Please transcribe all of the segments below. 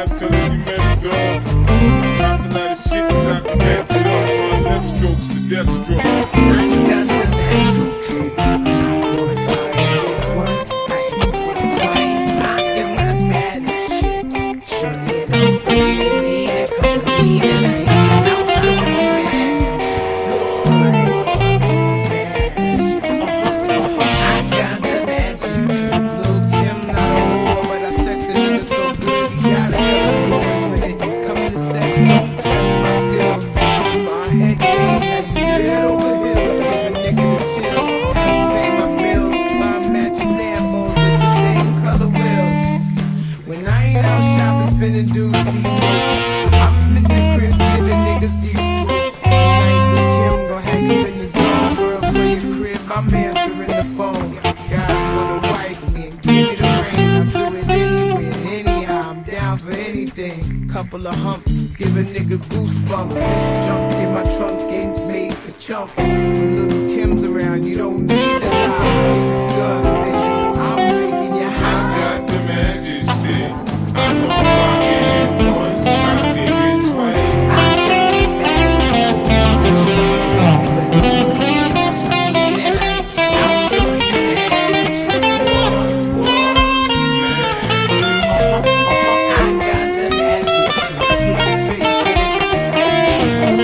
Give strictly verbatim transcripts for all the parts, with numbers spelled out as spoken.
raps till you met a dog. Rap a lot of shit without the man to love. My left strokes to death stroke. That's the natural kid. I wanna fire it once, I eat it twice. I am the baddest shit. Sure it don't believe me, they come to me and I ain't out so magic. I got the magic. Lil' Kim not a whore, but I sex a nigga so good. You gotta tell us boys when it come to sex, don't test my skills. It's my head game, how you live over hills. Give a nigga the chills, have to pay my bills. Buy matching Lambos with the same color wheels. When I ain't out shopping, spending dudes, see notes. I'm in the crib giving niggas deep throat. Tonight, Lil' Kim gon' have you in the zone. Girls, play your crib, I'm answering the phone. Guys wanna wife me and give me the ring. I'll do it anywhere, anyhow, I'm down for anything. Couple of humps, give a nigga goosebumps. This junk in my trunk ain't made for chumps. When Lil' Kim's around, you don't need to lie. This is drugs, baby, I'm making you I high. got the magic stick. I know if I get it once, I get it twice. I got the baddest shit. Sure you don't believe me, and I'll show you that. Whoa, I got the magic to put your face in it.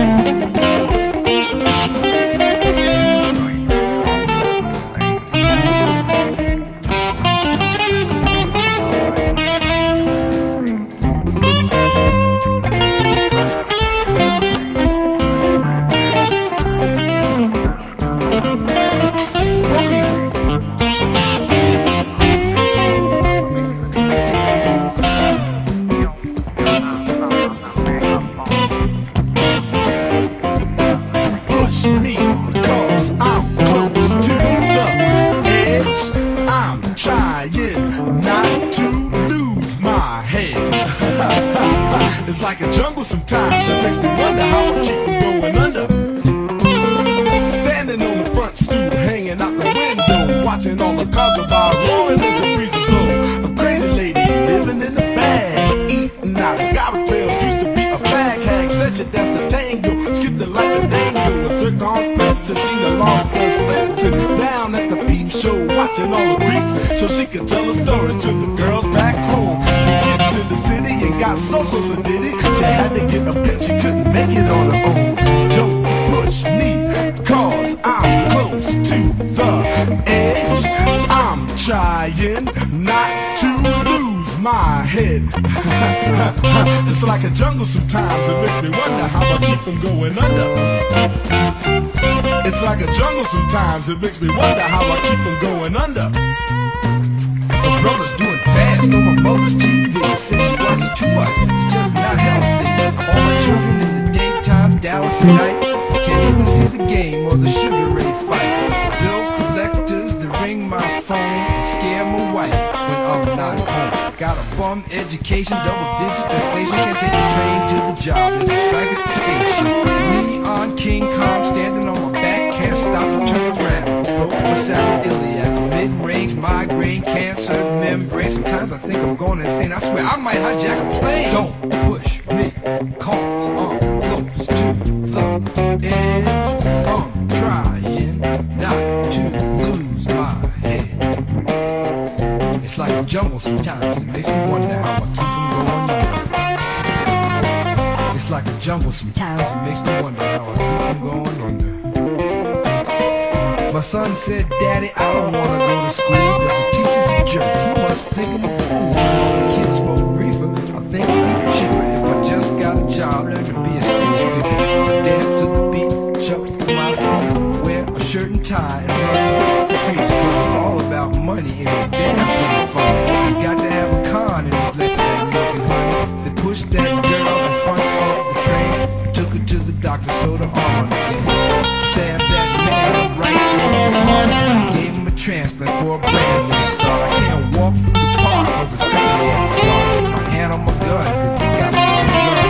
Push me, cause I'm close to the edge. I'm trying not to lose my head. It's like a jungle sometimes. It makes me wonder how I keep from going under. Standing on the front stoop, hanging out the window, watching all the cars go by, roaring as the breezes blow. A crazy lady living in the bag, eating out of garbage pails. Used to be a fag hag, such a dance to tango, skipped it like a dango. A circumference has seen the lost her senses. Down at the peep show, watching all the creeps, so she could tell the stories to the girls back home. She went to the city and got so so so did it. She had to get a pimp, she couldn't make it on her own. Don't push me, cause I'm close to the edge. I'm trying not to lose my head. It's like a jungle sometimes. It makes me wonder how I keep from going under. It's like a jungle sometimes. It makes me wonder how I keep from going under. My brother's doing fast on my mother's T V. Says she watches too much, it's just not healthy. All my children in the daytime, Dallas at night. Can't even see the game or the Sugar Ray fight. The bill collectors, they ring my phone and scare my wife when I'm not home. Got a bum education, double digit inflation. Can't take the train to the job, there's a strike at the station. Neon King Kong standing on my back, can't stop to turn around. Broke my sacroiliac, mid-range migraine, cancer membrane. Sometimes I think I'm going insane. I swear I might hijack a plane. Don't push me, cause I'm close to the edge. I'm trying not to lose my head. It's like a jungle sometimes. It makes me wonder how I keep from going under. It's like a jungle sometimes. It makes me wonder how I keep from going under. My son said, Daddy, I don't wanna go to school, cause the teacher's a jerk. He must think I'm a fool. All the kids smoke reefer, I think I'd be cheaper if I just got a job, learn to be a street sweeper. I dance to the beat, shuffle for my feet, wear a shirt and tie, and run with the creeps. Cause it's all about money, and it's damn pretty fun. You got to have a con in this liquor and milk and honey. They pushed that girl in front of the train, took her to the doctor, sewed her arm on again. Stabbed that man right in his heart, gave him a transplant for a brand new start. I can't walk through the park cause it's crazy after dark. Keep my hand on my gun cause they got me on the run.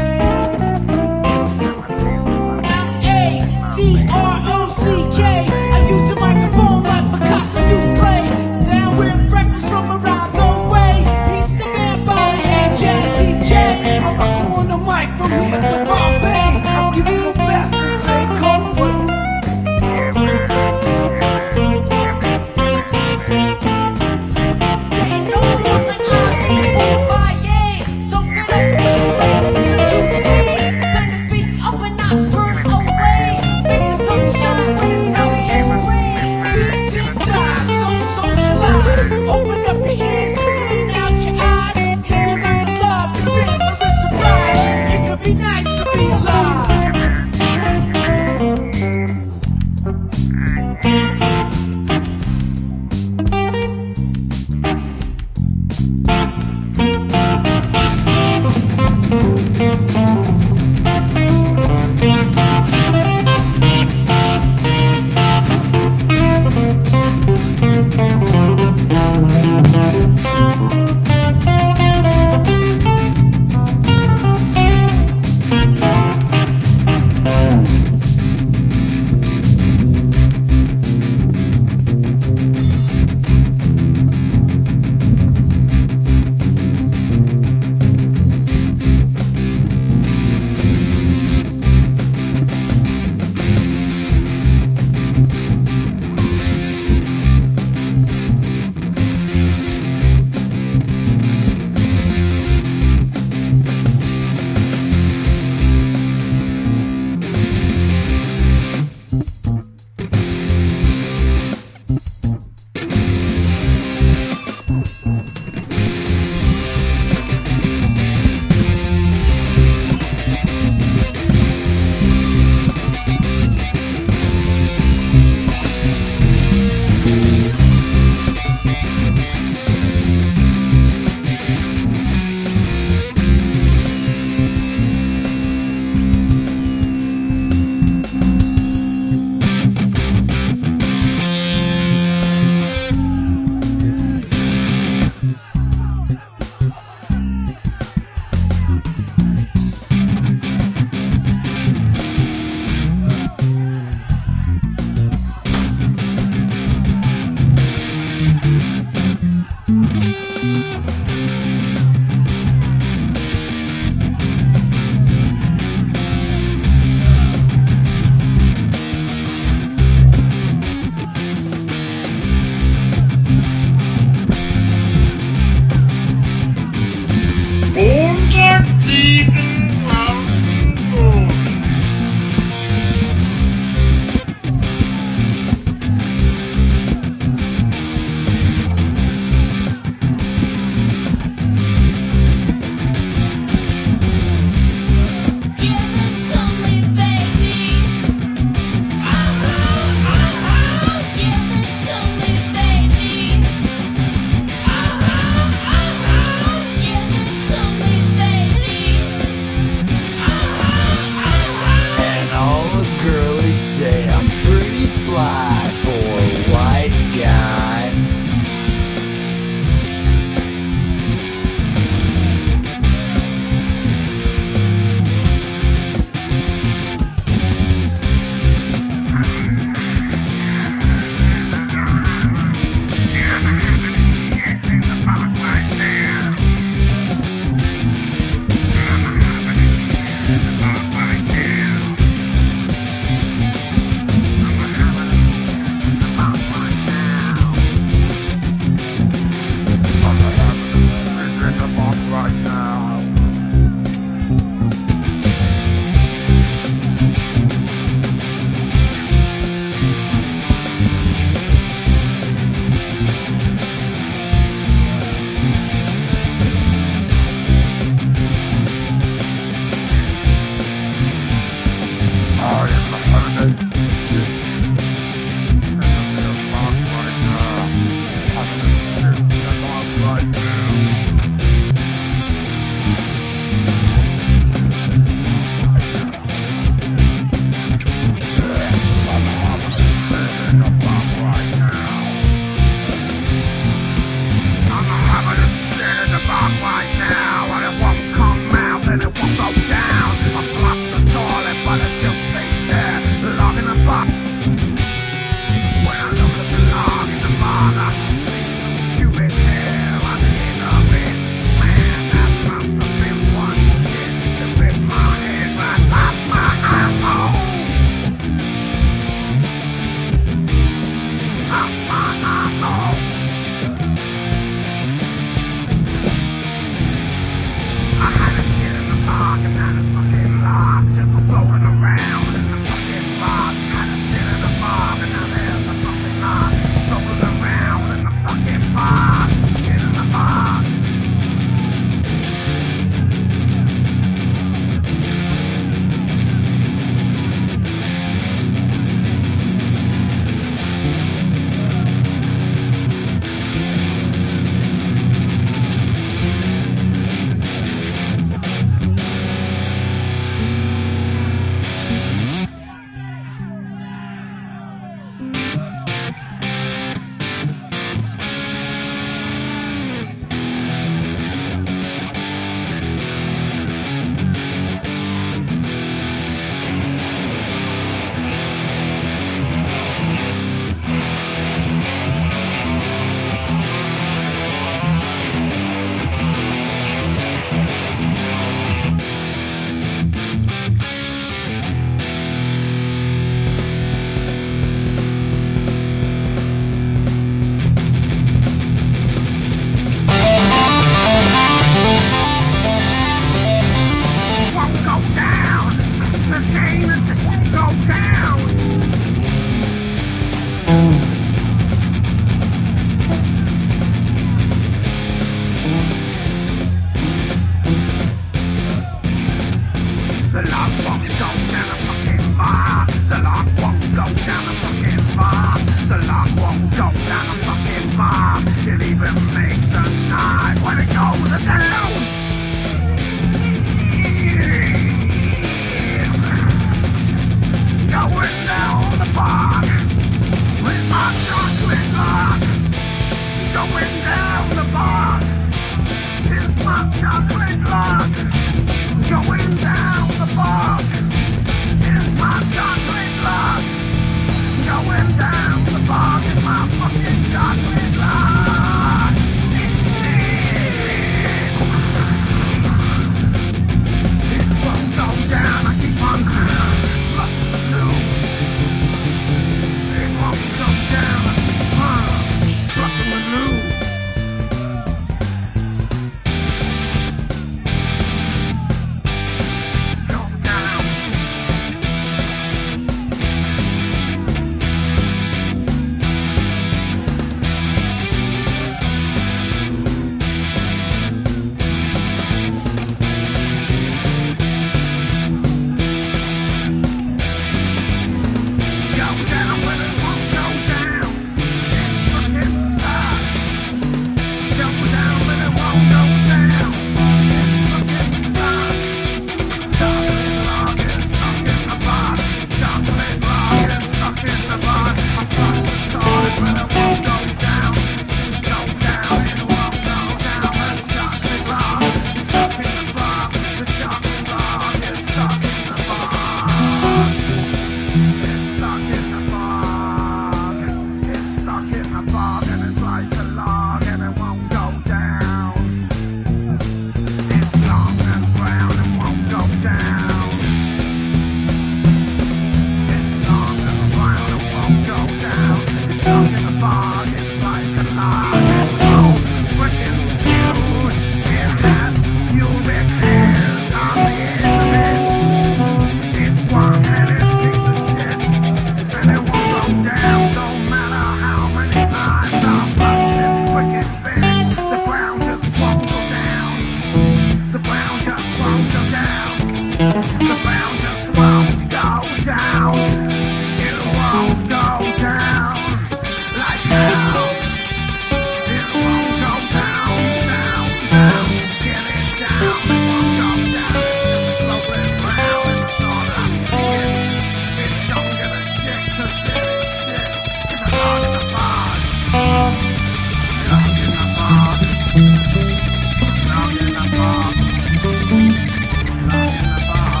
won't go down. It won't go down like hell. It won't go down, down, down. Get it down. It won't go down. It's just rolling round in the thought of shit. It don't give a shit 'cause it is shit. It's a dog in the box. Dog in the box. Dog in the box. Dog in the box.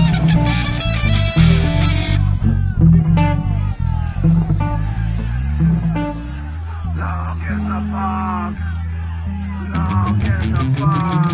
Dog in the box. Dog in the box.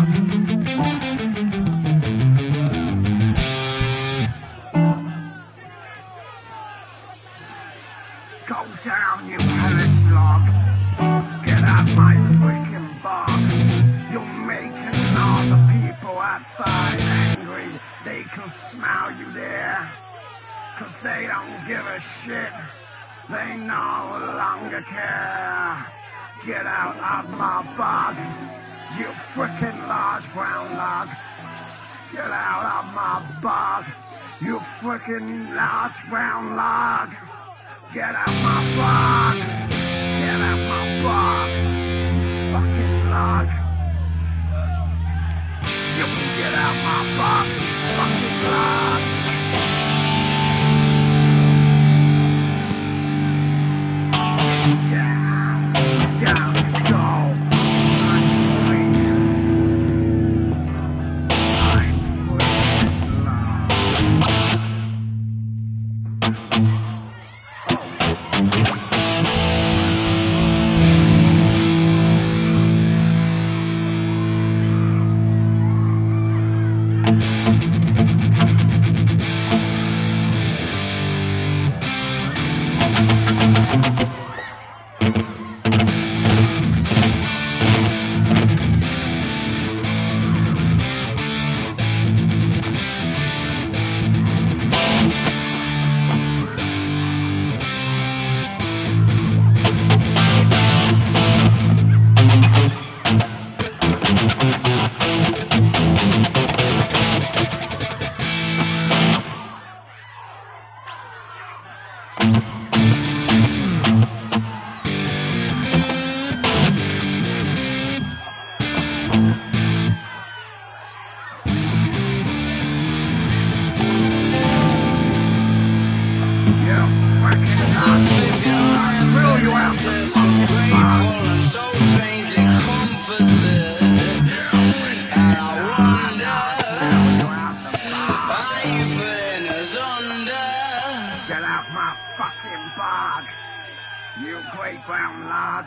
Go down, you hellish dog. Get out my freaking box. You're making all the people outside angry. They can smell you there. 'Cause they don't give a shit. They no longer care. Get out of my box. You frickin' large brown log. Get out of my box. You frickin' large brown log. Get out my box. Get out my box. Fucking log. You can get out my box. Fucking log. Down, down you go. I'm free. I'm free, love. Get out my fucking bog, you great brown log.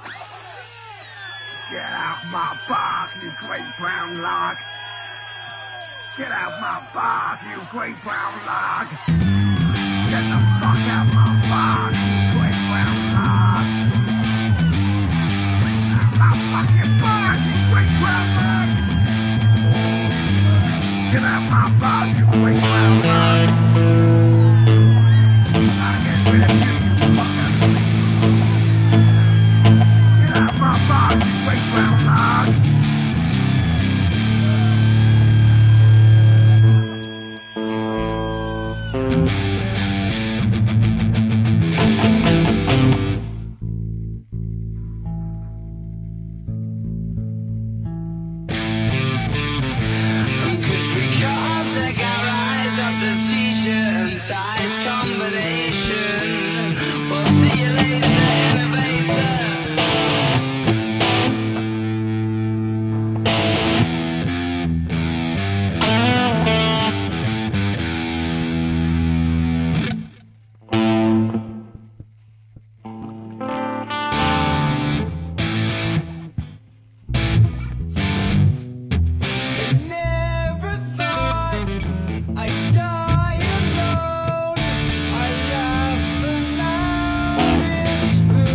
Get out my bog, you great brown log. Get out my bog, you great brown log. Get the fuck out my bog, you great brown log. My fucking bog, you great brown log. Get out my bog, you great brown log. I'll get rid of you, you fucker. Get out my bog, you great brown log. Size combination. We'll see you later, innovator. Who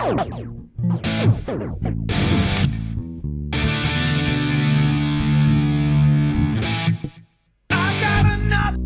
I got enough.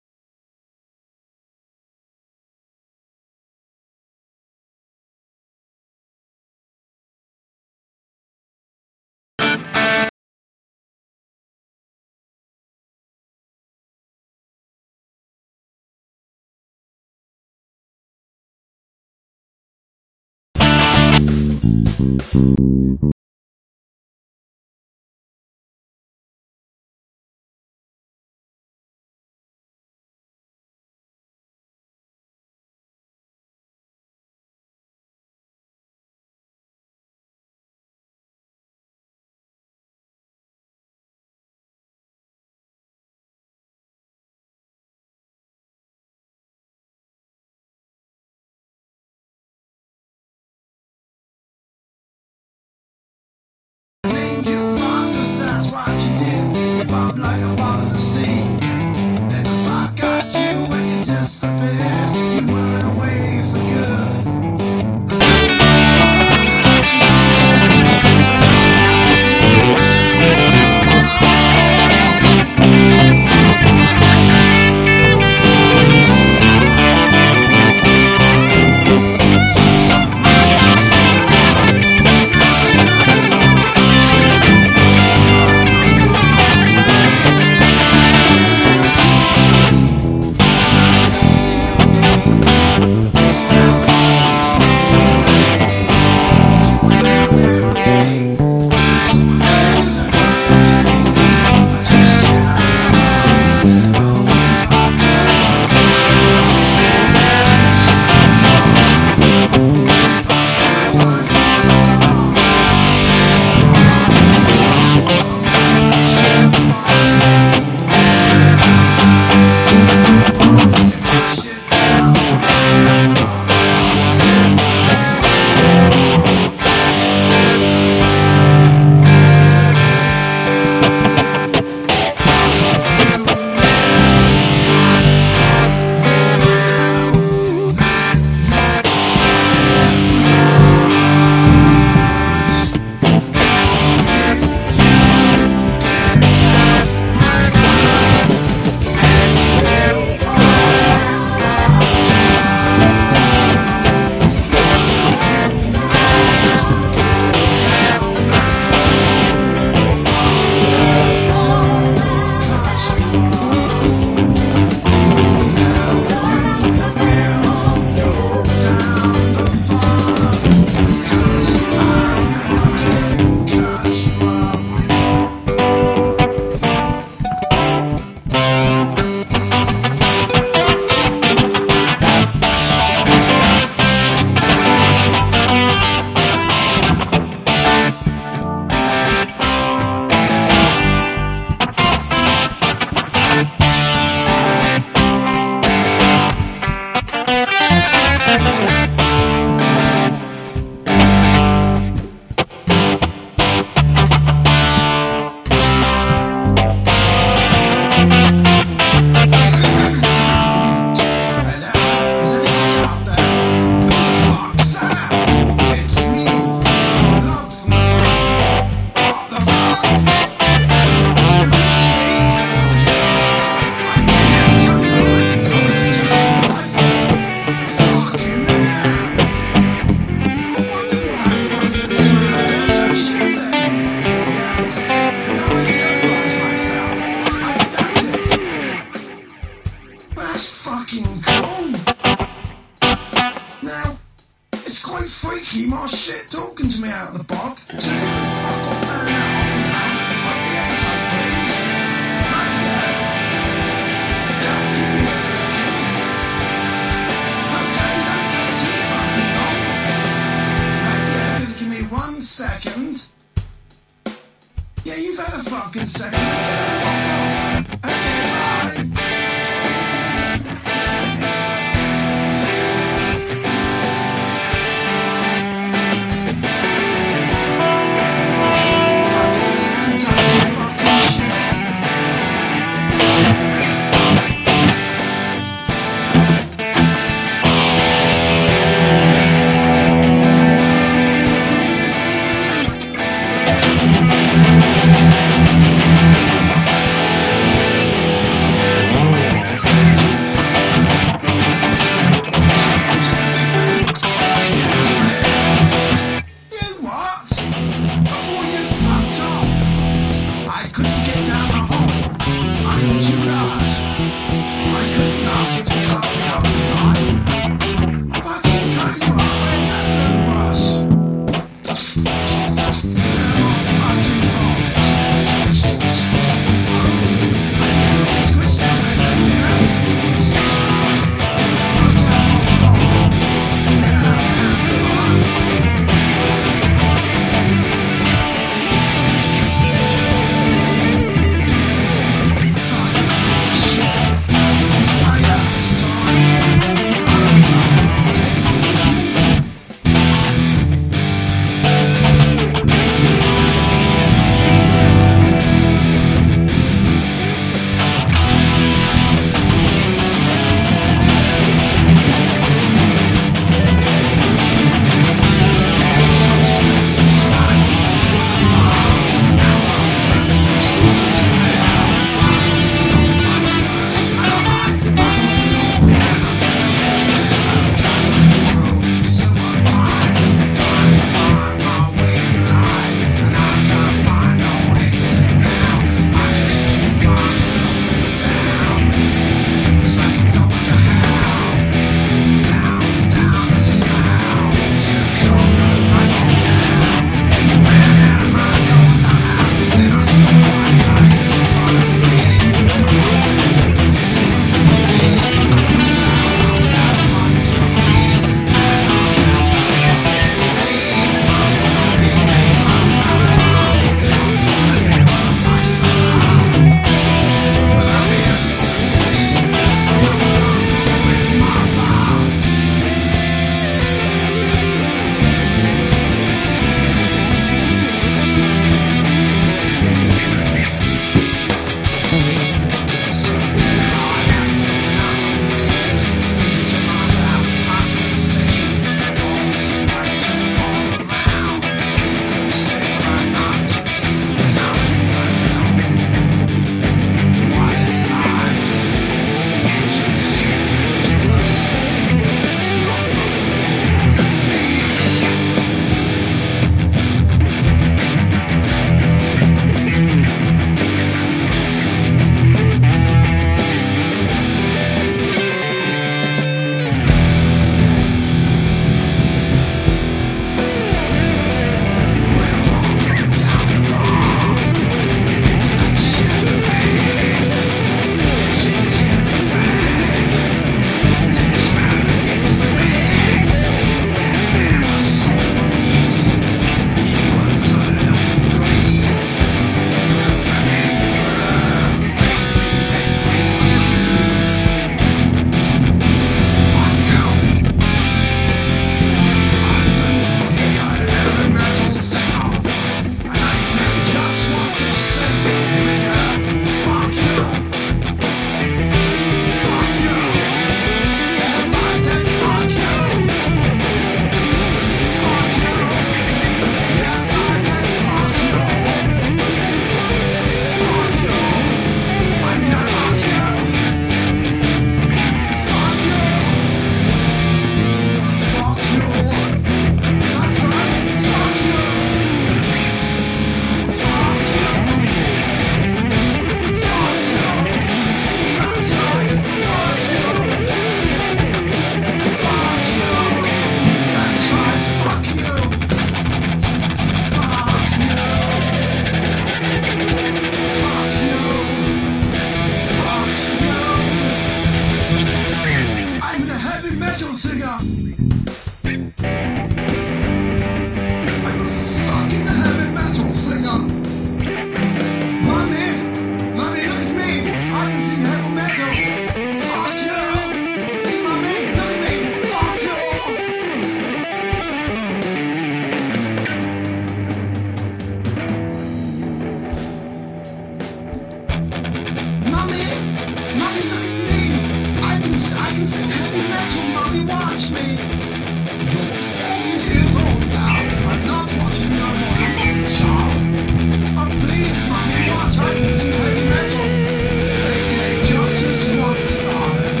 practice heavy metal, mommy, watch me. You're forty years old now. I'm not watching no more. I'm not a child. Oh, please, mommy, watch. I can sing heavy metal. Okay, just as one started.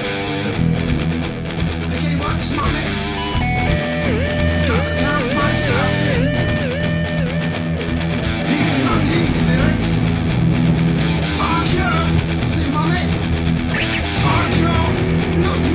Okay, watch, mommy. Gotta count myself in. These are not easy lyrics. Fuck you! See, mommy? Fuck you! Look,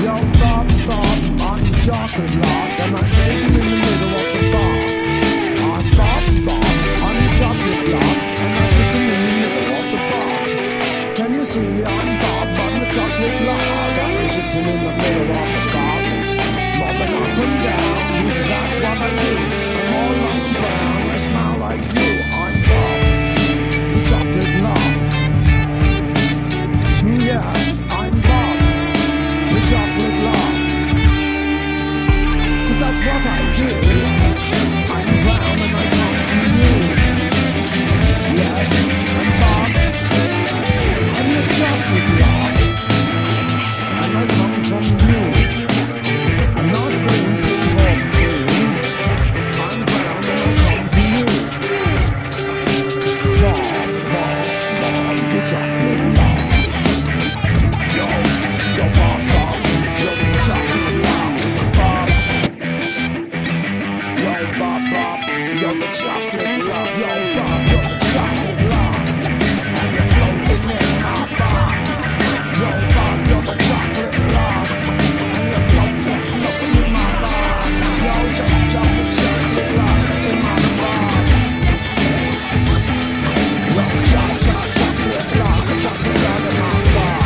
Yo, Bob, Bob, on the chocolate block, and I'm sitting in the middle of the bar. I'm Bob, Bob, on the chocolate block, and I'm sitting in the middle of the bar. Can you see I'm Bob on the chocolate block, and I'm sitting in the middle of the bar. Bobbing up and down, that's what I do. I'm all long and brown, I smile like you. I'm Bob, the chocolate block. Yes, I'm Bob, the chocolate block. 'Cause that's what I do. I'm brown and I come from you. Yes, I'm Bob, I'm the chocolate block. And I come from you. I'm not going to come to you. I'm brown and I come from you. Bob, Bob, Bob, the chocolate block. Yo, yo, Bob, Bob, yo, the chocolate block. Bob. Yo, Bob, Bob, yo, the chocolate block. Yo, Bob, yo, the chocolate block. And you're floating in my bar. Yo, Bob, yo, the chocolate block. And you're floating, floating in my bar. Yo, yo, yo, the chocolate block in my bar. Yo, yo, yo, chocolate block, the chocolate block in my bar.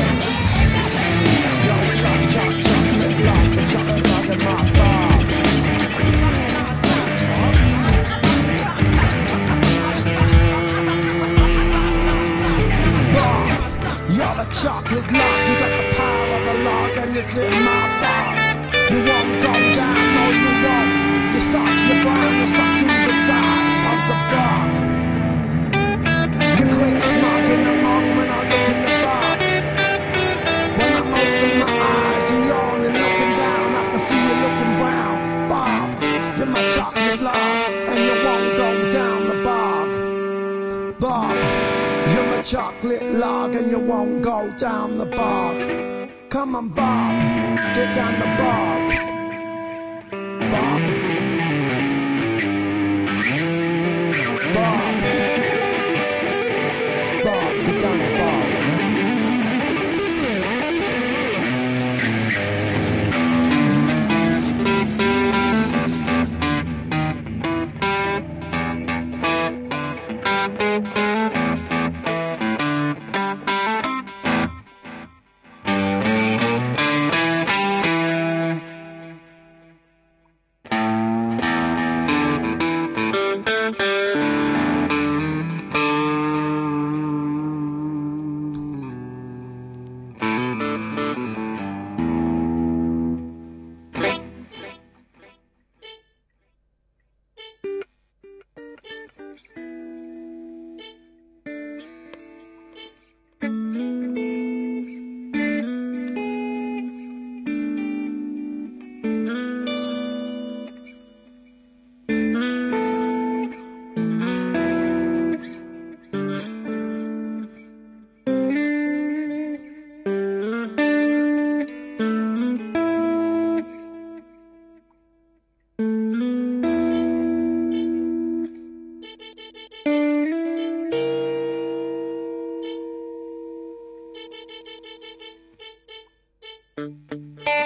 Yo, yo, yo, chocolate block, the chocolate block in my bar. You're the chocolate block, you got the power of a log and it's in my bar. You won't go down, no you won't. You're stuck, you're brown, you're stuck to the side of the block. You create smog in the mug when I look in the bar. When I open my eyes and yawn and looking down, I can see you looking brown. Bob, you're my chocolate log and you won't go down the bog. Bob, you're a chocolate log and you won't go down the bog. Come on, Bob, get down the bog. Bob. Bob. Bob, get down the bog. Thank you.